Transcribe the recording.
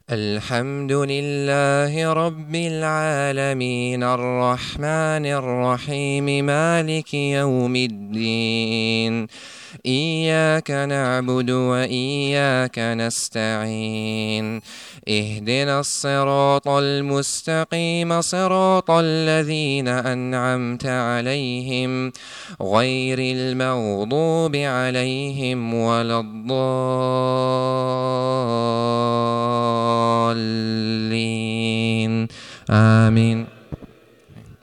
الحمد لله رب العالمين الرحمن الرحيم مالك يوم الدين إياك نعبد وإياك نستعين اهدنا الصراط المستقيم صراط الذين أنعمت عليهم غير المغضوب عليهم ولا الضالين آمين.